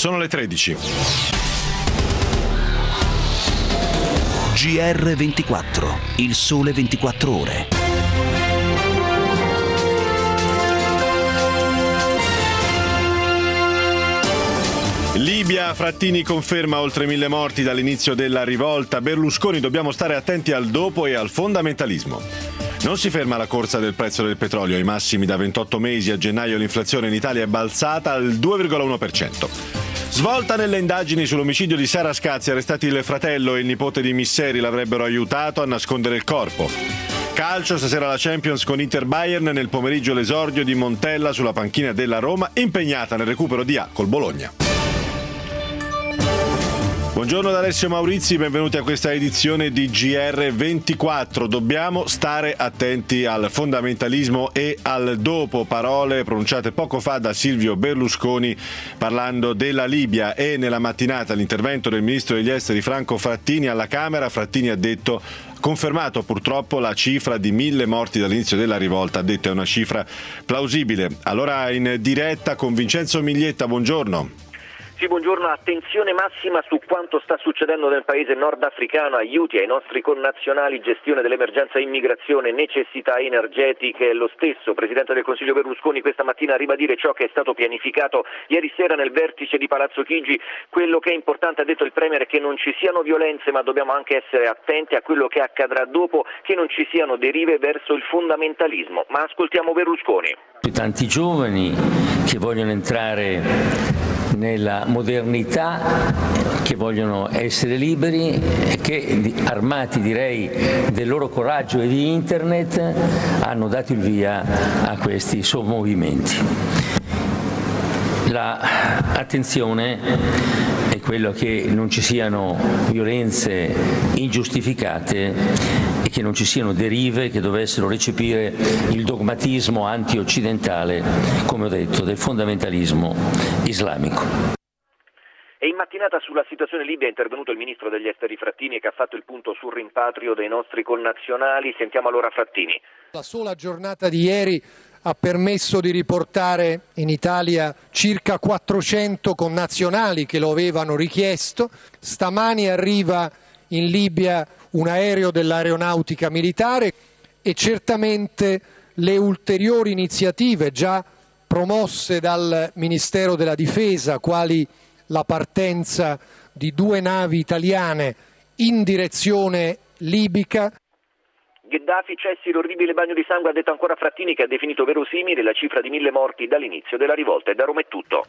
Sono le 13. GR24, il sole 24 ore. Libia, Frattini conferma oltre 1000 morti dall'inizio della rivolta. Berlusconi, dobbiamo stare attenti al dopo e al fondamentalismo. Non si ferma la corsa del prezzo del petrolio, ai massimi da 28 mesi. A gennaio l'inflazione in Italia è balzata al 2,1%. Svolta nelle indagini sull'omicidio di Sara Scazzi, arrestati il fratello e il nipote di Misseri, l'avrebbero aiutato a nascondere il corpo. Calcio, stasera la Champions con Inter-Bayern, nel pomeriggio l'esordio di Montella sulla panchina della Roma, impegnata nel recupero di A col Bologna. Buongiorno da Alessio Maurizi, benvenuti a questa edizione di GR24. Dobbiamo stare attenti al fondamentalismo e al dopo, parole pronunciate poco fa da Silvio Berlusconi parlando della Libia. E nella mattinata l'intervento del ministro degli esteri Franco Frattini alla Camera. Frattini ha detto, confermato purtroppo la cifra di 1000 morti dall'inizio della rivolta, ha detto è una cifra plausibile. Allora in diretta con Vincenzo Miglietta, buongiorno. Sì, buongiorno. Attenzione massima su quanto sta succedendo nel paese nordafricano, aiuti ai nostri connazionali, gestione dell'emergenza immigrazione, necessità energetiche. Lo stesso Presidente del Consiglio Berlusconi questa mattina a ribadire ciò che è stato pianificato ieri sera nel vertice di Palazzo Chigi. Quello che è importante, ha detto il Premier, è che non ci siano violenze, ma dobbiamo anche essere attenti a quello che accadrà dopo, che non ci siano derive verso il fondamentalismo. Ma ascoltiamo Berlusconi. Tanti giovani che vogliono entrare nella modernità, che vogliono essere liberi e che, armati direi del loro coraggio e di internet, hanno dato il via a questi sommovimenti. L'attenzione è quello che non ci siano violenze ingiustificate e che non ci siano derive che dovessero recepire il dogmatismo anti-occidentale, come ho detto, del fondamentalismo islamico. E in mattinata sulla situazione Libia è intervenuto il ministro degli esteri Frattini, che ha fatto il punto sul rimpatrio dei nostri connazionali. Sentiamo allora Frattini. La sola giornata di ieri ha permesso di riportare in Italia circa 400 connazionali che lo avevano richiesto. Stamani arriva in Libia un aereo dell'aeronautica militare e certamente le ulteriori iniziative già promosse dal Ministero della Difesa, quali la partenza di 2 navi italiane in direzione libica. Gheddafi, cessi l'orribile bagno di sangue, ha detto ancora Frattini, che ha definito verosimile la cifra di 1000 morti dall'inizio della rivolta. E da Roma è tutto.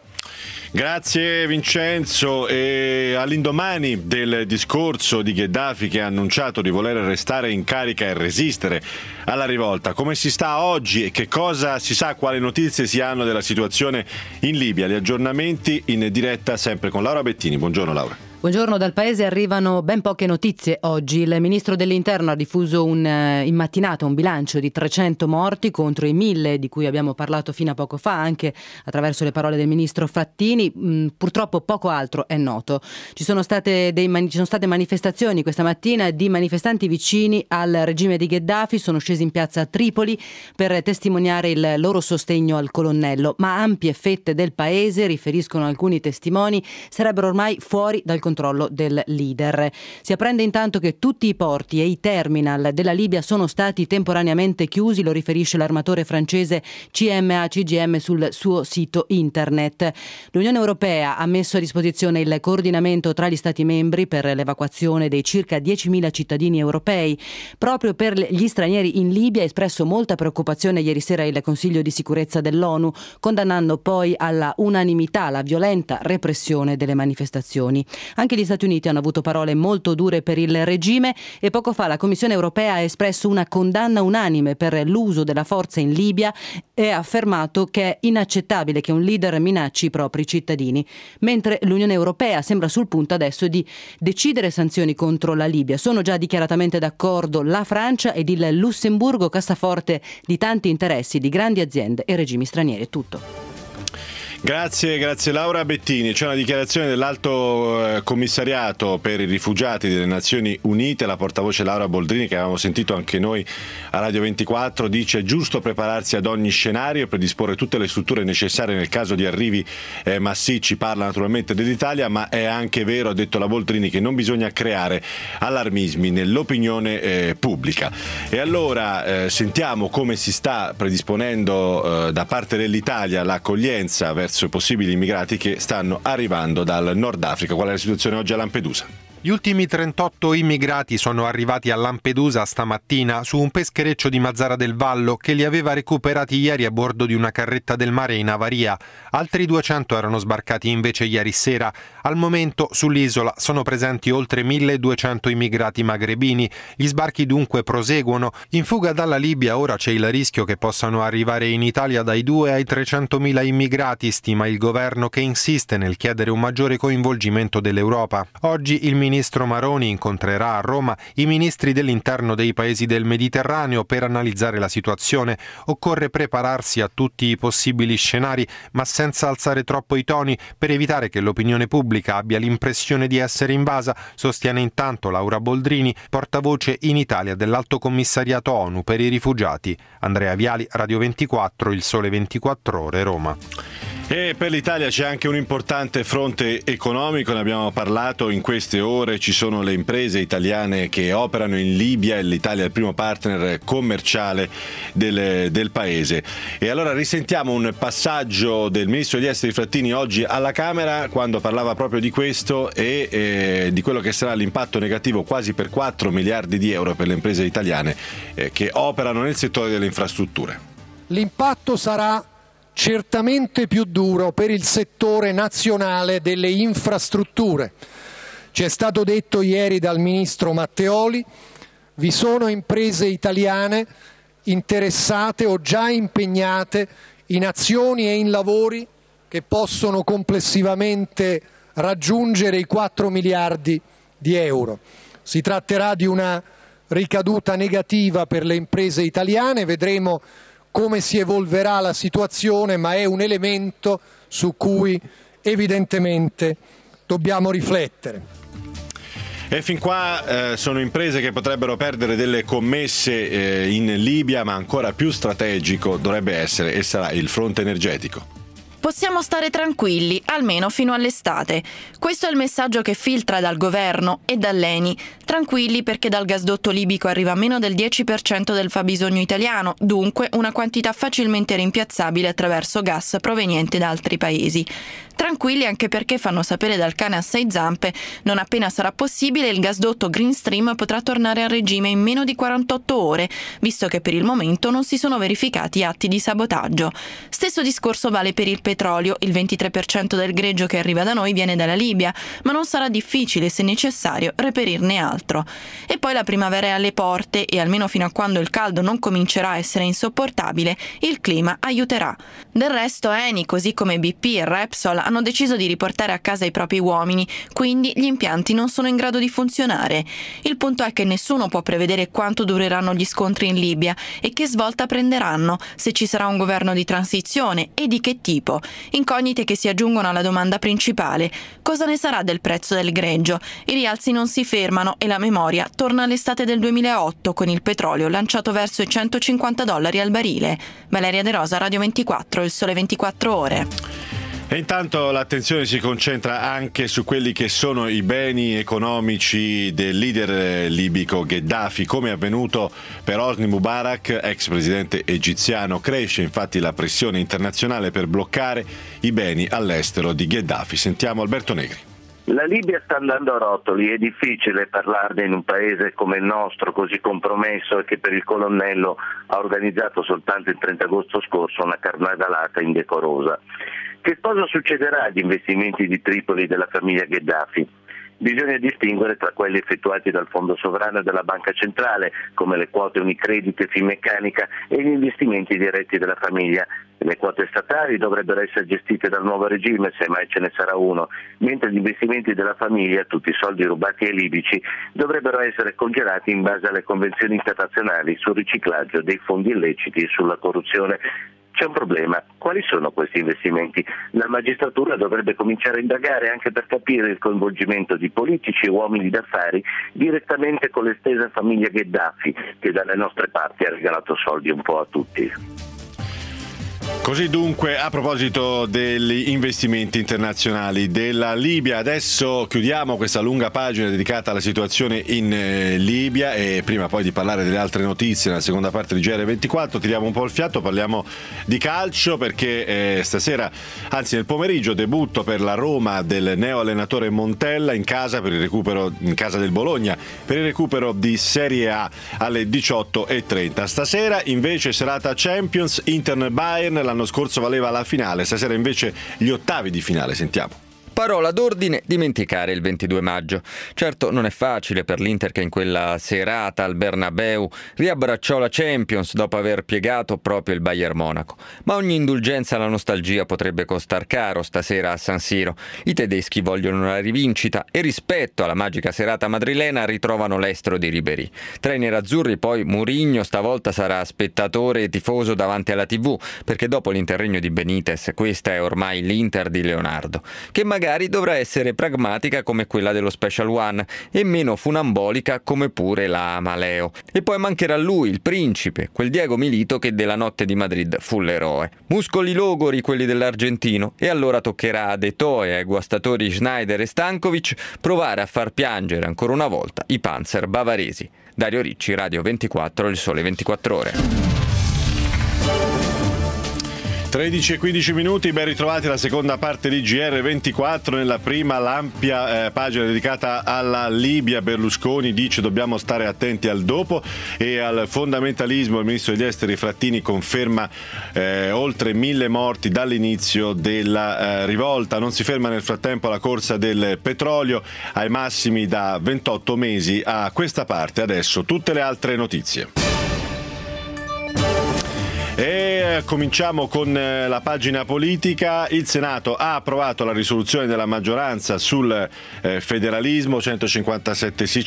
Grazie Vincenzo. E all'indomani del discorso di Gheddafi, che ha annunciato di voler restare in carica e resistere alla rivolta, come si sta oggi e che cosa si sa, quali notizie si hanno della situazione in Libia? Gli aggiornamenti in diretta sempre con Laura Bettini. Buongiorno Laura. Buongiorno, dal paese arrivano ben poche notizie oggi. Il ministro dell'Interno ha diffuso in mattinata un bilancio di 300 morti contro i 1000 di cui abbiamo parlato fino a poco fa, anche attraverso le parole del ministro Frattini. Purtroppo poco altro è noto. Ci sono state manifestazioni questa mattina di manifestanti vicini al regime di Gheddafi, sono scesi in piazza a Tripoli per testimoniare il loro sostegno al colonnello, ma ampie fette del paese, riferiscono alcuni testimoni, sarebbero ormai fuori dal controllo del leader. Si apprende intanto che tutti i porti e i terminal della Libia sono stati temporaneamente chiusi, lo riferisce l'armatore francese CMA-CGM sul suo sito internet. L'Unione Europea ha messo a disposizione il coordinamento tra gli Stati membri per l'evacuazione dei circa 10.000 cittadini europei. Proprio per gli stranieri in Libia ha espresso molta preoccupazione ieri sera il Consiglio di sicurezza dell'ONU, condannando poi alla unanimità la violenta repressione delle manifestazioni. Anche gli Stati Uniti hanno avuto parole molto dure per il regime e poco fa la Commissione europea ha espresso una condanna unanime per l'uso della forza in Libia e ha affermato che è inaccettabile che un leader minacci i propri cittadini, mentre l'Unione Europea sembra sul punto adesso di decidere sanzioni contro la Libia. Sono già dichiaratamente d'accordo la Francia ed il Lussemburgo, cassaforte di tanti interessi di grandi aziende e regimi stranieri. Tutto. Grazie Laura Bettini. C'è una dichiarazione dell'Alto Commissariato per i rifugiati delle Nazioni Unite, la portavoce Laura Boldrini, che avevamo sentito anche noi a Radio 24, dice: è giusto prepararsi ad ogni scenario e predisporre tutte le strutture necessarie nel caso di arrivi massicci. Parla naturalmente dell'Italia, ma è anche vero, ha detto la Boldrini, che non bisogna creare allarmismi nell'opinione pubblica. E allora sentiamo come si sta predisponendo da parte dell'Italia l'accoglienza verso i possibili immigrati che stanno arrivando dal Nord Africa. Qual è la situazione oggi a Lampedusa? Gli ultimi 38 immigrati sono arrivati a Lampedusa stamattina su un peschereccio di Mazara del Vallo che li aveva recuperati ieri a bordo di una carretta del mare in avaria. Altri 200 erano sbarcati invece ieri sera. Al momento sull'isola sono presenti oltre 1.200 immigrati magrebini. Gli sbarchi dunque proseguono. In fuga dalla Libia ora c'è il rischio che possano arrivare in Italia dai 2 ai 300.000 immigrati, stima il governo, che insiste nel chiedere un maggiore coinvolgimento dell'Europa. Oggi il ministro Maroni incontrerà a Roma i ministri dell'interno dei paesi del Mediterraneo per analizzare la situazione. Occorre prepararsi a tutti i possibili scenari, ma senza alzare troppo i toni per evitare che l'opinione pubblica abbia l'impressione di essere invasa, sostiene intanto Laura Boldrini, portavoce in Italia dell'Alto Commissariato ONU per i rifugiati. Andrea Viali, Radio 24, Il Sole 24 Ore, Roma. E per l'Italia c'è anche un importante fronte economico, ne abbiamo parlato in queste ore. Ci sono le imprese italiane che operano in Libia e l'Italia è il primo partner commerciale del paese. E allora risentiamo un passaggio del ministro degli esteri Frattini oggi alla Camera, quando parlava proprio di questo e di quello che sarà l'impatto negativo quasi per 4 miliardi di euro per le imprese italiane che operano nel settore delle infrastrutture. L'impatto sarà certamente più duro per il settore nazionale delle infrastrutture. Ci è stato detto ieri dal ministro Matteoli: vi sono imprese italiane interessate o già impegnate in azioni e in lavori che possono complessivamente raggiungere i 4 miliardi di euro. Si tratterà di una ricaduta negativa per le imprese italiane, vedremo come si evolverà la situazione, ma è un elemento su cui evidentemente dobbiamo riflettere. E fin qua sono imprese che potrebbero perdere delle commesse in Libia, ma ancora più strategico dovrebbe essere e sarà il fronte energetico. Possiamo stare tranquilli, almeno fino all'estate. Questo è il messaggio che filtra dal governo e dall'ENI. Tranquilli perché dal gasdotto libico arriva meno del 10% del fabbisogno italiano, dunque una quantità facilmente rimpiazzabile attraverso gas proveniente da altri paesi. Tranquilli anche perché, fanno sapere dal cane a 6 zampe, non appena sarà possibile il gasdotto Green Stream potrà tornare a regime in meno di 48 ore, visto che per il momento non si sono verificati atti di sabotaggio. Stesso discorso vale per il petrolio. Il 23% del greggio che arriva da noi viene dalla Libia, ma non sarà difficile, se necessario, reperirne altro. E poi la primavera è alle porte e almeno fino a quando il caldo non comincerà a essere insopportabile, il clima aiuterà. Del resto Eni, così come BP e Repsol, hanno deciso di riportare a casa i propri uomini, quindi gli impianti non sono in grado di funzionare. Il punto è che nessuno può prevedere quanto dureranno gli scontri in Libia e che svolta prenderanno, se ci sarà un governo di transizione e di che tipo. Incognite che si aggiungono alla domanda principale: cosa ne sarà del prezzo del greggio? I rialzi non si fermano e la memoria torna all'estate del 2008 con il petrolio lanciato verso i $150 al barile. Valeria De Rosa, Radio 24, Il Sole 24 Ore. E intanto l'attenzione si concentra anche su quelli che sono i beni economici del leader libico Gheddafi, come è avvenuto per Hosni Mubarak, ex presidente egiziano. Cresce infatti la pressione internazionale per bloccare i beni all'estero di Gheddafi. Sentiamo Alberto Negri. La Libia sta andando a rotoli, è difficile parlarne in un paese come il nostro, così compromesso e che per il colonnello ha organizzato soltanto il 30 agosto scorso una carnavallata indecorosa. Che cosa succederà agli investimenti di Tripoli della famiglia Gheddafi? Bisogna distinguere tra quelli effettuati dal Fondo Sovrano e dalla Banca Centrale, come le quote Unicredit e Finmeccanica, e gli investimenti diretti della famiglia. Le quote statali dovrebbero essere gestite dal nuovo regime, se mai ce ne sarà uno, mentre gli investimenti della famiglia, tutti i soldi rubati ai libici, dovrebbero essere congelati in base alle convenzioni internazionali sul riciclaggio dei fondi illeciti e sulla corruzione. C'è un problema. Quali sono questi investimenti? La magistratura dovrebbe cominciare a indagare anche per capire il coinvolgimento di politici e uomini d'affari direttamente con l'estesa famiglia Gheddafi, che dalle nostre parti ha regalato soldi un po' a tutti. Così dunque, a proposito degli investimenti internazionali della Libia, adesso chiudiamo questa lunga pagina dedicata alla situazione in Libia e prima poi di parlare delle altre notizie nella seconda parte di GR24 tiriamo un po' il fiato, parliamo di calcio perché stasera, anzi nel pomeriggio, debutto per la Roma del neo allenatore Montella in casa del Bologna per il recupero di Serie A alle 18:30. Stasera invece serata Champions, Inter-Bayern. L'anno scorso valeva la finale, stasera invece gli ottavi di finale, sentiamo. Parola d'ordine, dimenticare il 22 maggio. Certo non è facile per l'Inter che in quella serata al Bernabeu riabbracciò la Champions dopo aver piegato proprio il Bayern Monaco. Ma ogni indulgenza alla nostalgia potrebbe costar caro stasera a San Siro. I tedeschi vogliono la rivincita e rispetto alla magica serata madrilena ritrovano l'estro di Ribéry. Tra i nerazzurri poi Mourinho stavolta sarà spettatore e tifoso davanti alla TV, perché dopo l'interregno di Benitez questa è ormai l'Inter di Leonardo, che magari dovrà essere pragmatica come quella dello Special One e meno funambolica come pure la Amaleo. E poi mancherà lui, il principe, quel Diego Milito che della notte di Madrid fu l'eroe. Muscoli logori quelli dell'argentino e allora toccherà a De Toe e ai guastatori Schneider e Stankovic provare a far piangere ancora una volta i Panzer bavaresi. Dario Ricci, Radio 24, Il Sole 24 Ore. 13:15, ben ritrovati alla seconda parte di GR24. Nella prima l'ampia pagina dedicata alla Libia. Berlusconi dice dobbiamo stare attenti al dopo e al fondamentalismo. Il ministro degli esteri Frattini conferma oltre 1000 morti dall'inizio della rivolta. Non si ferma nel frattempo la corsa del petrolio ai massimi da 28 mesi a questa parte. Adesso tutte le altre notizie. E cominciamo con la pagina politica. Il Senato ha approvato la risoluzione della maggioranza sul federalismo, 157 sì,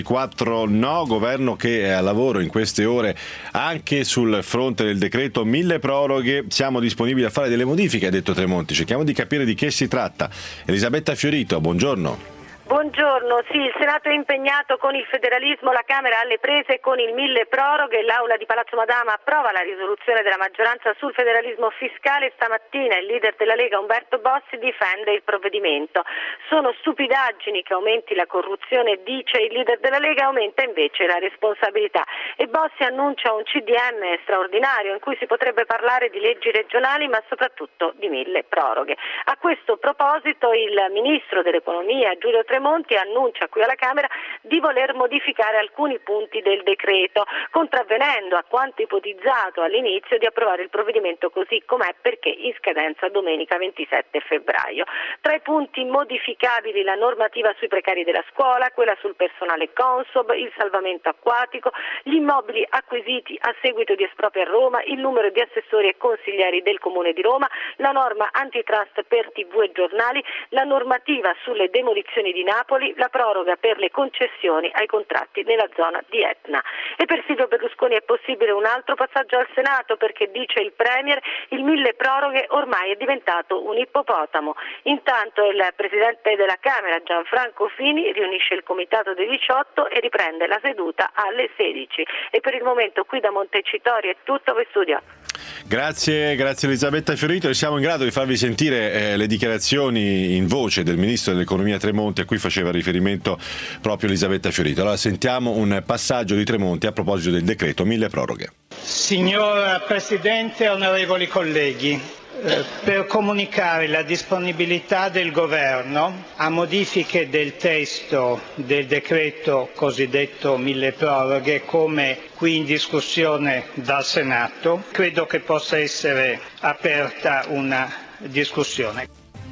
124 no. Governo che è a lavoro in queste ore anche sul fronte del decreto mille proroghe. Siamo disponibili a fare delle modifiche, ha detto Tremonti. Cerchiamo di capire di che si tratta. Elisabetta Fiorito, buongiorno. Buongiorno, sì, il Senato è impegnato con il federalismo, la Camera alle prese con il mille proroghe, l'Aula di Palazzo Madama approva la risoluzione della maggioranza sul federalismo fiscale. Stamattina il leader della Lega Umberto Bossi difende il provvedimento. Sono stupidaggini che aumenti la corruzione, dice il leader della Lega, aumenta invece la responsabilità. E Bossi annuncia un CDM straordinario in cui si potrebbe parlare di leggi regionali ma soprattutto di mille proroghe. A questo proposito il ministro dell'Economia Giulio Tremonti annuncia qui alla Camera di voler modificare alcuni punti del decreto, contravvenendo a quanto ipotizzato all'inizio di approvare il provvedimento così com'è perché in scadenza domenica 27 febbraio. Tra i punti modificabili la normativa sui precari della scuola, quella sul personale Consob, il salvamento acquatico, gli immobili acquisiti a seguito di esproprio a Roma, il numero di assessori e consiglieri del Comune di Roma, la norma antitrust per TV e giornali, la normativa sulle demolizioni di Napoli, la proroga per le concessioni ai contratti nella zona di Etna. E per Silvio Berlusconi è possibile un altro passaggio al Senato perché, dice il Premier, il mille proroghe ormai è diventato un ippopotamo. Intanto il Presidente della Camera, Gianfranco Fini, riunisce il Comitato dei 18 e riprende la seduta alle 16. E per il momento qui da Montecitorio è tutto, vi studio. Grazie Elisabetta Fiorito, e siamo in grado di farvi sentire le dichiarazioni in voce del Ministro dell'Economia Tremonti, a cui faceva riferimento proprio Elisabetta Fiorito. Allora sentiamo un passaggio di Tremonti a proposito del decreto mille proroghe. Signor Presidente, onorevoli colleghi, per comunicare la disponibilità del Governo a modifiche del testo del decreto cosiddetto mille proroghe come qui in discussione dal Senato, credo che possa essere aperta una discussione.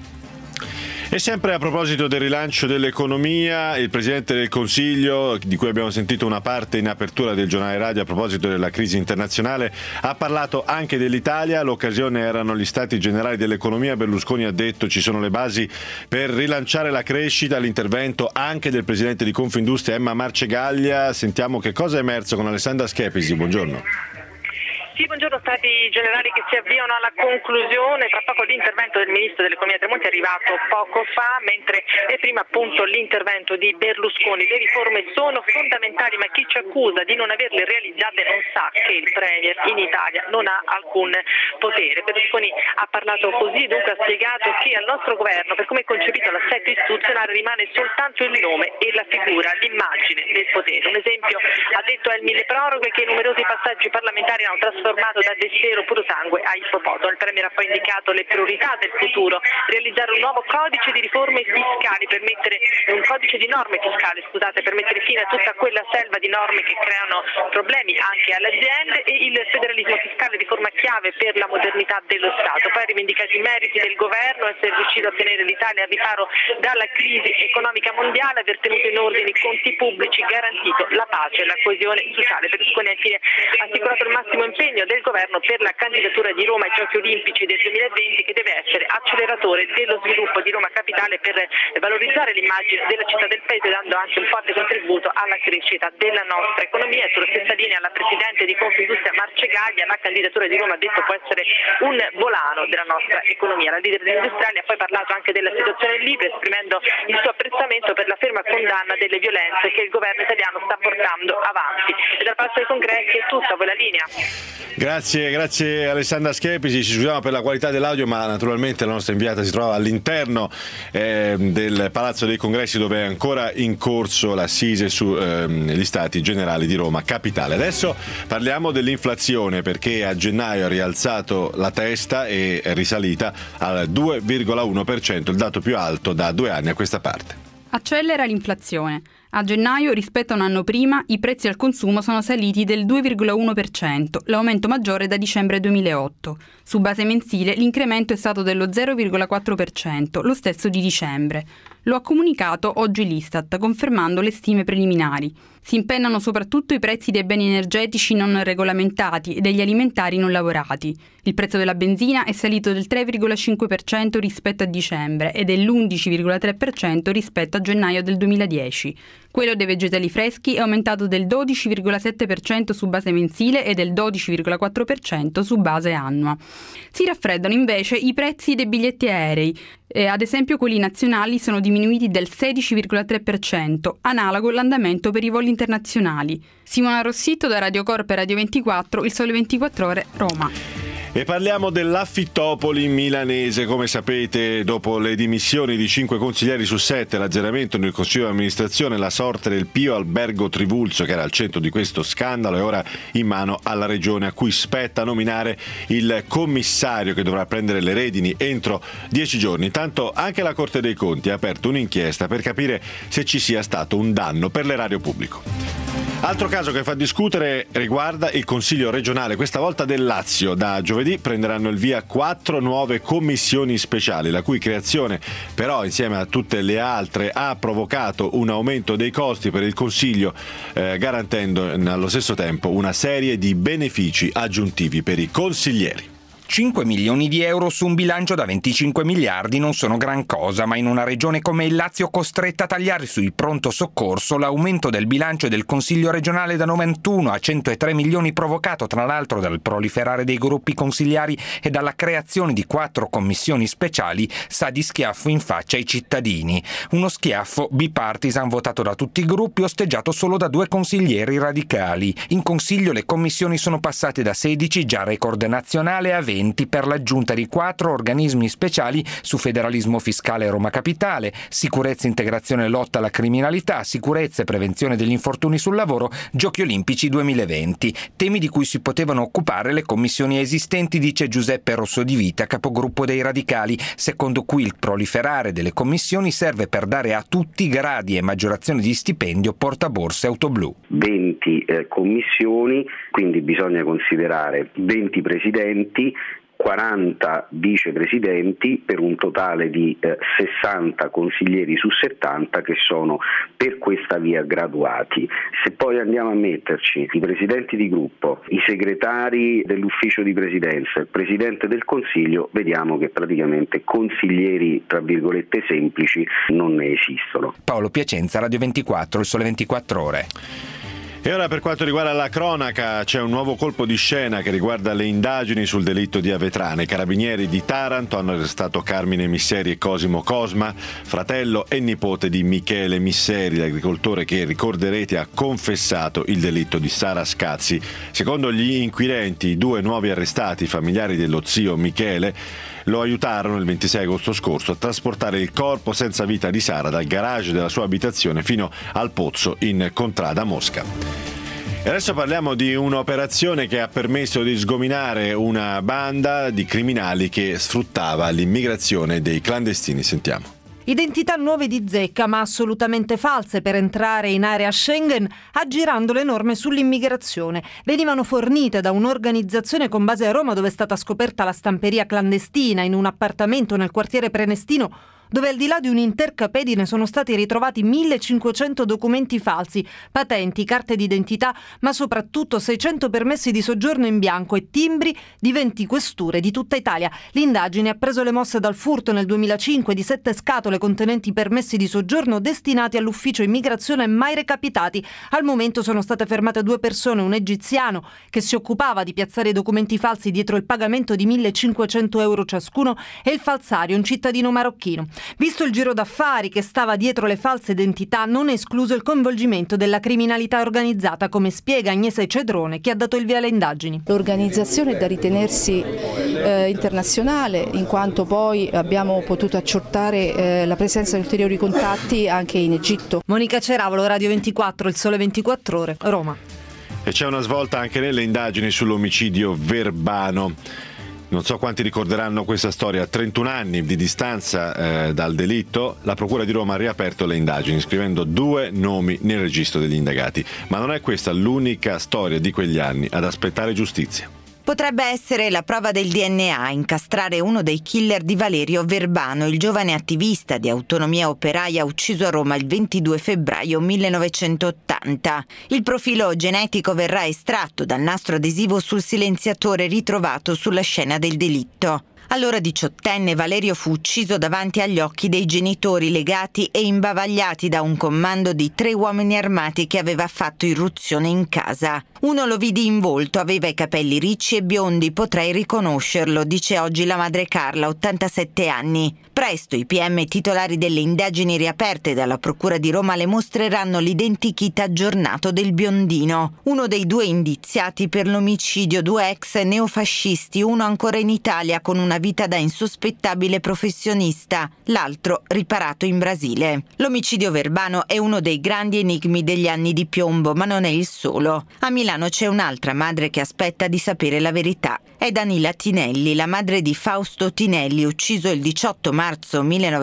E sempre a proposito del rilancio dell'economia, il Presidente del Consiglio, di cui abbiamo sentito una parte in apertura del giornale radio a proposito della crisi internazionale, ha parlato anche dell'Italia. L'occasione erano gli Stati Generali dell'Economia. Berlusconi ha detto ci sono le basi per rilanciare la crescita, l'intervento anche del Presidente di Confindustria Emma Marcegaglia. Sentiamo che cosa è emerso con Alessandra Schepisi. Buongiorno. Sì, buongiorno. Stati generali che si avviano alla conclusione. Tra poco l'intervento del ministro dell'economia Tremonti è arrivato poco fa, mentre è prima appunto l'intervento di Berlusconi. Le riforme sono fondamentali, ma chi ci accusa di non averle realizzate non sa che il Premier in Italia non ha alcun potere. Berlusconi ha parlato così, dunque ha spiegato che al nostro governo, per come è concepito l'assetto istituzionale, rimane soltanto il nome e la figura, l'immagine del potere. Un esempio, ha detto, è il milleproroghe che numerosi passaggi parlamentari hanno trasformato da desiderio puro sangue a ippopotamo. Il Premier ha poi indicato le priorità del futuro: realizzare un nuovo codice di riforme fiscali un codice di norme fiscali, per mettere fine a tutta quella selva di norme che creano problemi anche alle aziende, e il federalismo fiscale, riforma chiave per la modernità dello Stato. Poi ha rivendicato i meriti del governo, essere riuscito a tenere l'Italia al riparo dalla crisi economica mondiale, aver tenuto in ordine i conti pubblici, garantito la pace e la coesione sociale. Berlusconi ha infine assicurato il massimo impegno del governo per la candidatura di Roma ai Giochi Olimpici del 2020, che deve essere acceleratore dello sviluppo di Roma Capitale per valorizzare l'immagine della città del paese, dando anche un forte contributo alla crescita della nostra economia. Sulla stessa linea la Presidente di Confindustria Marcegaglia: la candidatura di Roma, ha detto, può essere un volano della nostra economia. La leader degli industriali ha poi parlato anche della situazione in Libia, esprimendo il suo apprezzamento per la ferma condanna delle violenze che il governo italiano sta portando avanti. E dal Palazzo dei Congressi è tutto, a voi la linea. Grazie Alessandra Schepisi, ci scusiamo per la qualità dell'audio, ma naturalmente la nostra inviata si trova all'interno del Palazzo dei Congressi, dove è ancora in corso l'assise sugli Stati Generali di Roma Capitale. Adesso parliamo dell'inflazione, perché a gennaio ha rialzato la testa e è risalita al 2,1%, il dato più alto da 2 anni a questa parte. Accelera l'inflazione. A gennaio, rispetto a un anno prima, i prezzi al consumo sono saliti del 2,1%, l'aumento maggiore da dicembre 2008. Su base mensile l'incremento è stato dello 0,4%, lo stesso di dicembre. Lo ha comunicato oggi l'Istat, confermando le stime preliminari. Si impennano soprattutto i prezzi dei beni energetici non regolamentati e degli alimentari non lavorati. Il prezzo della benzina è salito del 3,5% rispetto a dicembre e dell'11,3% rispetto a gennaio del 2010. Quello dei vegetali freschi è aumentato del 12,7% su base mensile e del 12,4% su base annua. Si raffreddano invece i prezzi dei biglietti aerei. Ad esempio quelli nazionali sono diminuiti del 16,3%, analogo l'andamento per i voli internazionali. Simona Rossitto da Radio Corp e Radio 24, Il Sole 24 Ore, Roma. E parliamo dell'Affittopoli milanese. Come sapete, dopo le dimissioni di 5 consiglieri su 7, l'azzeramento nel consiglio di amministrazione, la sorte del Pio Albergo Trivulzio, che era al centro di questo scandalo, è ora in mano alla regione, a cui spetta nominare il commissario che dovrà prendere le redini entro 10 giorni. Intanto anche la Corte dei Conti ha aperto un'inchiesta per capire se ci sia stato un danno per l'erario pubblico. Altro caso che fa discutere riguarda il Consiglio regionale, questa volta del Lazio. Da giovedì prenderanno il via 4 nuove commissioni speciali, la cui creazione però, insieme a tutte le altre, ha provocato un aumento dei costi per il Consiglio, garantendo allo stesso tempo una serie di benefici aggiuntivi per i consiglieri. 5 milioni di euro su un bilancio da 25 miliardi non sono gran cosa, ma in una regione come il Lazio, costretta a tagliare sul pronto soccorso, l'aumento del bilancio del Consiglio regionale da 91 a 103 milioni, provocato tra l'altro dal proliferare dei gruppi consigliari e dalla creazione di 4 commissioni speciali, sa di schiaffo in faccia ai cittadini. Uno schiaffo bipartisan votato da tutti i gruppi, osteggiato solo da 2 consiglieri radicali. In Consiglio le commissioni sono passate da 16, già record nazionale, a 20 per l'aggiunta di 4 organismi speciali su federalismo fiscale Roma Capitale, sicurezza, integrazione e lotta alla criminalità, sicurezza e prevenzione degli infortuni sul lavoro, Giochi Olimpici 2020, temi di cui si potevano occupare le commissioni esistenti, dice Giuseppe Rossodivita, capogruppo dei Radicali, secondo cui il proliferare delle commissioni serve per dare a tutti gradi e maggiorazione di stipendio, portaborse, autoblu. 20 commissioni, quindi bisogna considerare 20 presidenti, 40 vicepresidenti, per un totale di 60 consiglieri su 70 che sono per questa via graduati. Se poi andiamo a metterci i presidenti di gruppo, i segretari dell'ufficio di presidenza, il presidente del consiglio, vediamo che praticamente consiglieri tra virgolette semplici non ne esistono. Paolo Piacenza, Radio 24, Il Sole 24 Ore. E ora per quanto riguarda la cronaca c'è un nuovo colpo di scena che riguarda le indagini sul delitto di Avetrana. I carabinieri di Taranto hanno arrestato Carmine Misseri e Cosimo Cosma, fratello e nipote di Michele Misseri, l'agricoltore che, ricorderete, ha confessato il delitto di Sara Scazzi. Secondo gli inquirenti, i 2 nuovi arrestati, familiari dello zio Michele, lo aiutarono il 26 agosto scorso a trasportare il corpo senza vita di Sara dal garage della sua abitazione fino al pozzo in Contrada Mosca. E adesso parliamo di un'operazione che ha permesso di sgominare una banda di criminali che sfruttava l'immigrazione dei clandestini. Sentiamo. Identità nuove di zecca, ma assolutamente false per entrare in area Schengen, aggirando le norme sull'immigrazione. Venivano fornite da un'organizzazione con base a Roma, dove è stata scoperta la stamperia clandestina in un appartamento nel quartiere Prenestino, dove al di là di un'intercapedine sono stati ritrovati 1.500 documenti falsi, patenti, carte d'identità, ma soprattutto 600 permessi di soggiorno in bianco e timbri di 20 questure di tutta Italia. L'indagine ha preso le mosse dal furto nel 2005 di 7 scatole contenenti permessi di soggiorno destinati all'ufficio immigrazione mai recapitati. Al momento sono state fermate 2 persone, un egiziano che si occupava di piazzare i documenti falsi dietro il pagamento di 1.500 euro ciascuno e il falsario, un cittadino marocchino. Visto il giro d'affari che stava dietro le false identità, non è escluso il coinvolgimento della criminalità organizzata, come spiega Agnese Cedrone, che ha dato il via alle indagini. L'organizzazione è da ritenersi internazionale, in quanto poi abbiamo potuto accertare la presenza di ulteriori contatti anche in Egitto. Monica Ceravolo, Radio 24, Il Sole 24 Ore, Roma. E c'è una svolta anche nelle indagini sull'omicidio Verbano. Non so quanti ricorderanno questa storia. A 31 anni di distanza dal delitto, la Procura di Roma ha riaperto le indagini, scrivendo 2 nomi nel registro degli indagati. Ma non è questa l'unica storia di quegli anni ad aspettare giustizia. Potrebbe essere la prova del DNA a incastrare uno dei killer di Valerio Verbano, il giovane attivista di Autonomia Operaia ucciso a Roma il 22 febbraio 1980. Il profilo genetico verrà estratto dal nastro adesivo sul silenziatore ritrovato sulla scena del delitto. Allora 18enne Valerio fu ucciso davanti agli occhi dei genitori, legati e imbavagliati da un comando di 3 uomini armati che aveva fatto irruzione in casa. Uno lo vidi in volto, aveva i capelli ricci e biondi, potrei riconoscerlo, dice oggi la madre Carla, 87 anni. Presto i PM titolari delle indagini riaperte dalla Procura di Roma le mostreranno l'identikit aggiornato del biondino. Uno dei 2 indiziati per l'omicidio, 2 ex neofascisti, uno ancora in Italia con una vita da insospettabile professionista, l'altro riparato in Brasile. L'omicidio Verbano è uno dei grandi enigmi degli anni di piombo, ma non è il solo. A Milano c'è un'altra madre che aspetta di sapere la verità. È Danila Tinelli, la madre di Fausto Tinelli, ucciso il 18 marzo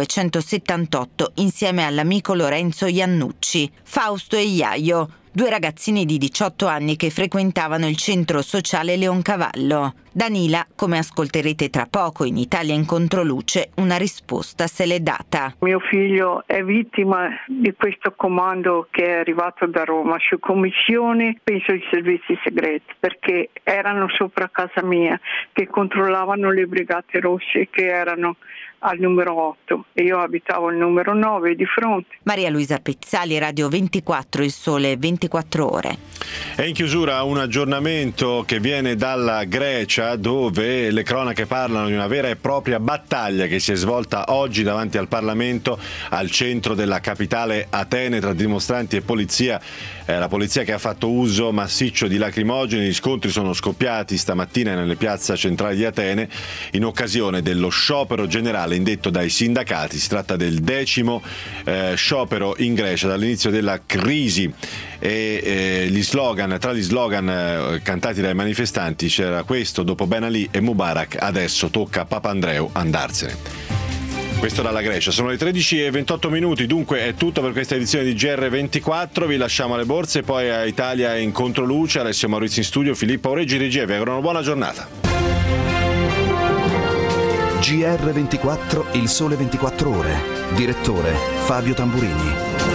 1978 insieme all'amico Lorenzo Iannucci. Fausto e Iaio, 2 ragazzini di 18 anni che frequentavano il centro sociale Leoncavallo. Danila, come ascolterete tra poco in Italia in Controluce, una risposta se l'è data. Mio figlio è vittima di questo comando che è arrivato da Roma su commissione, penso ai servizi segreti, perché erano sopra casa mia, che controllavano le brigate rosse che erano al numero 8 e io abitavo al numero 9 di fronte. Maria Luisa Pezzali, Radio 24, Il Sole 24 Ore. E in chiusura un aggiornamento che viene dalla Grecia, dove le cronache parlano di una vera e propria battaglia che si è svolta oggi davanti al Parlamento, al centro della capitale Atene, tra dimostranti e polizia. La polizia che ha fatto uso massiccio di lacrimogeni. Gli scontri sono scoppiati stamattina nelle piazze centrali di Atene in occasione dello sciopero generale indetto dai sindacati. Si tratta del 10° sciopero in Grecia dall'inizio della crisi. E tra gli slogan cantati dai manifestanti c'era questo: dopo Ben Ali e Mubarak adesso tocca a Papandreou andarsene. Questo dalla Grecia. Sono le 13:28, dunque è tutto per questa edizione di GR24. Vi lasciamo alle borse, poi a Italia in Controluce. Alessio Maurizio in studio, Filippo Aureggi regia. Vi auguro una buona giornata. GR24, Il Sole 24 Ore. Direttore Fabio Tamburini.